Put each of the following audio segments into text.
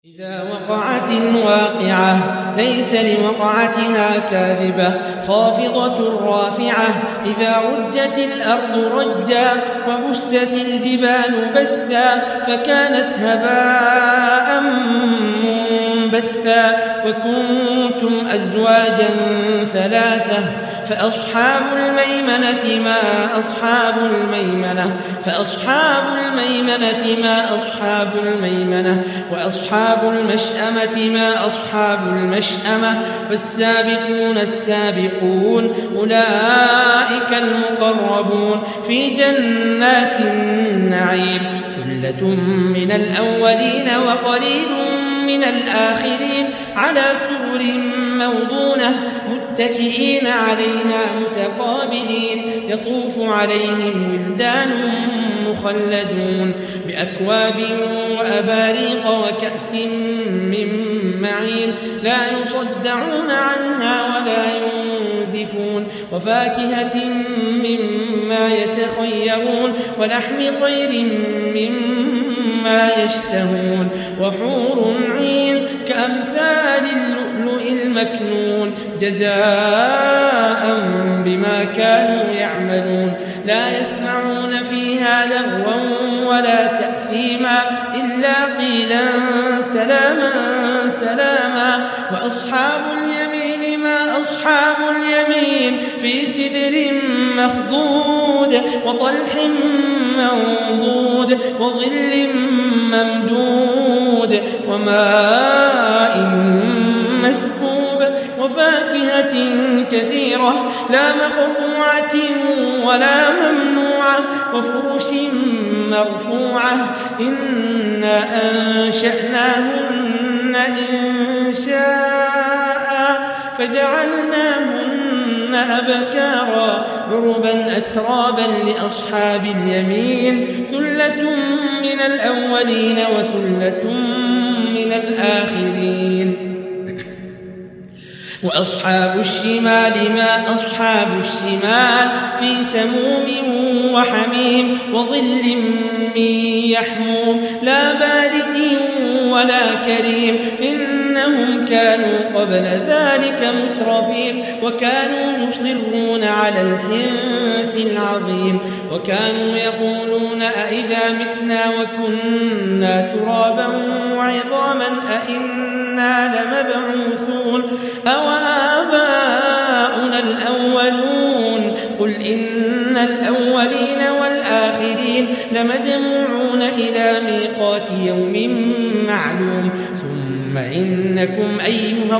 إذا وقعت الواقعة ليس لوقعتها كاذبة خافضة رافعة إذا رجت الأرض رجا وبست الجبال بسا فكانت هباء منبثا وكنتم أزواجا ثلاثة فأصحاب الميمنة ما أصحاب الميمنة ما أصحاب الميمنة وأصحاب المشأمة ما أصحاب المشأمة والسابقون السابقون أولئك المقربون في جنات النعيم ثلة من الأولين وقليل من الآخرين على سرر موضونة متكئين عليها متقابلين يطوف عليهم ولدان مخلدون بأكواب وأباريق وكأس من معين لا يصدعون عنها ولا ينزفون وفاكهة مما يتخيرون ولحم طير مما يشتهون وحور عين كأمثال اللؤلؤ المكنون جزاء بما كانوا يعملون لا يسمعون فيها لغوا ولا تأثيما إلا قيلا سلاما سلاما وأصحاب اليمين ما أصحاب اليمين في سدر مخضود وطلح منضود وظل ممدود وماء مسكوب وفاكهة كثيرة لا مقطوعة ولا ممنوعة وفرش مرفوعة إنا أنشأناهن إنشاء فجعلناهن أبكارا عربا أترابا لأصحاب اليمين ثلة من الأولين وثلة من الآخرين وأصحاب الشمال ما أصحاب الشمال في سموم وحميم وظل من يحموم لا بارد ولا كريم إنهم كانوا قبل ذلك مترفين وكانوا يصرون على الحنث العظيم وكانوا يقولون أئذا متنا وكنا ترابا وعظاما أئنا لمبعوثون أو آباؤنا الأولون قل إن الأولين والآخرين لمجموعون إلى ميقات يوم معلوم ثم إنكم أيها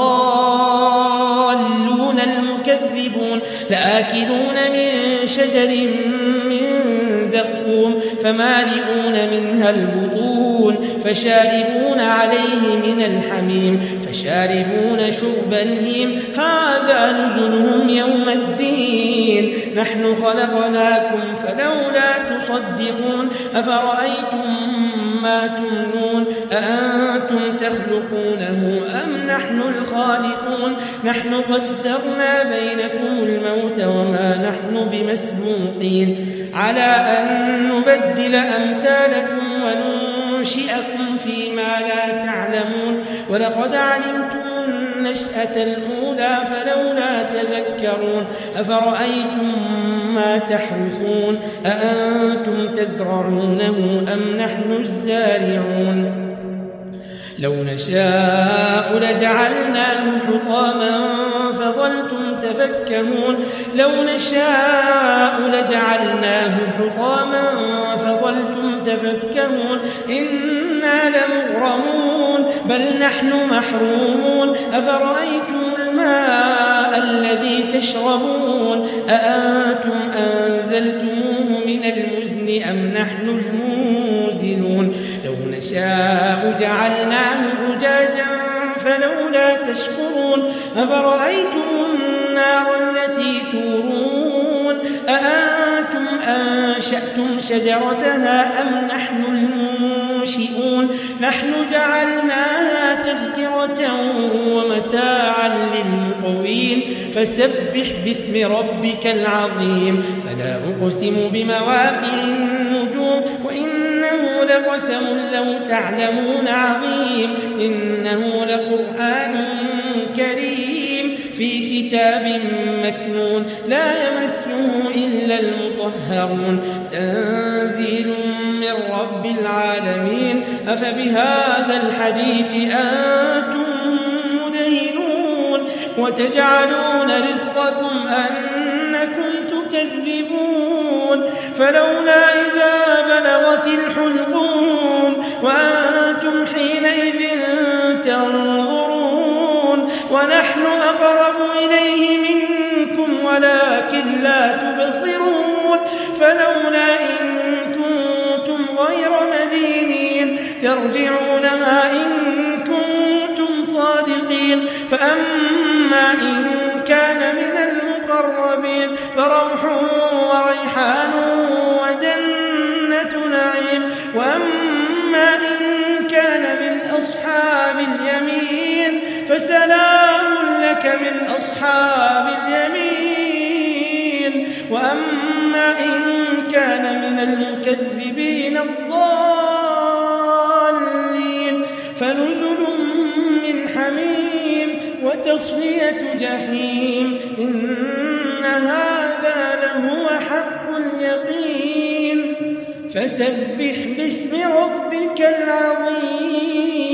الضالون المكذبون لآكلون من شجر من زقوم فمالئون منها البطون فشاربون عليه من الحميم فشاربون شرب الهيم هذا نزلهم يوم الدين نحن خلقناكم فلولا تصدقون أفرأيتم ما تمنون أأنتم تخلقونه أم نحن الخالقون نحن قدرنا بينكم الموت وما نحن بمسبوقين على أن نبدل أمثالكم وننشئكم فيما لا تعلمون ولقد علمتم النشأة الأولى فلولا تذكرون أفرأيتم ما تحرثون أأنتم تزرعونه أم نحن الزارعون لو نشاء لجعلناه حطاما فظلتم تفكهون لو نشاء لجعلناه حطاما فظلتم تفكهون إنا لمغرمون بل نحن محرومون أفرأيتم الماء الذي تشربون أأنتم أنزلتموه من المزن أم نحن المنزلون لو نشاء جعلناه أجاجا فلولا تشكرون أفرأيتم النار التي تورون أأنتم أنشأتم شجرتها أم نحن المنشئون نحن جعلناها تذكرة ومتاعا للمقوين فسبح باسم ربك العظيم فلا أقسم بمواقع النجوم وإنه لقسم لو تعلمون عظيم إنه لقرآن كريم في كتاب مكنون لا يمسه إلا المطهرون تنزيل من رب العالمين أفبهذا الحديث أنتم مدهنون وتجعلون رزقكم أنكم تكذبون فلولا إذا بلغت الحلقوم وأنتم حينئذ تنظرون ونحن أقرب إليه منكم ولكن لا تبصرون فلولا إن كنتم غير مدينين ترجعونها إن كنتم صادقين فأما إن كان من المقربين فروح وريحان وجنة نعيم وأما إن كان من أصحاب اليمين فسلام لك من أصحاب اليمين وأما إن كان من المكذبين الضالين فنزل من حميم وتصلية جحيم إن هذا لهو حق اليقين فسبح باسم ربك العظيم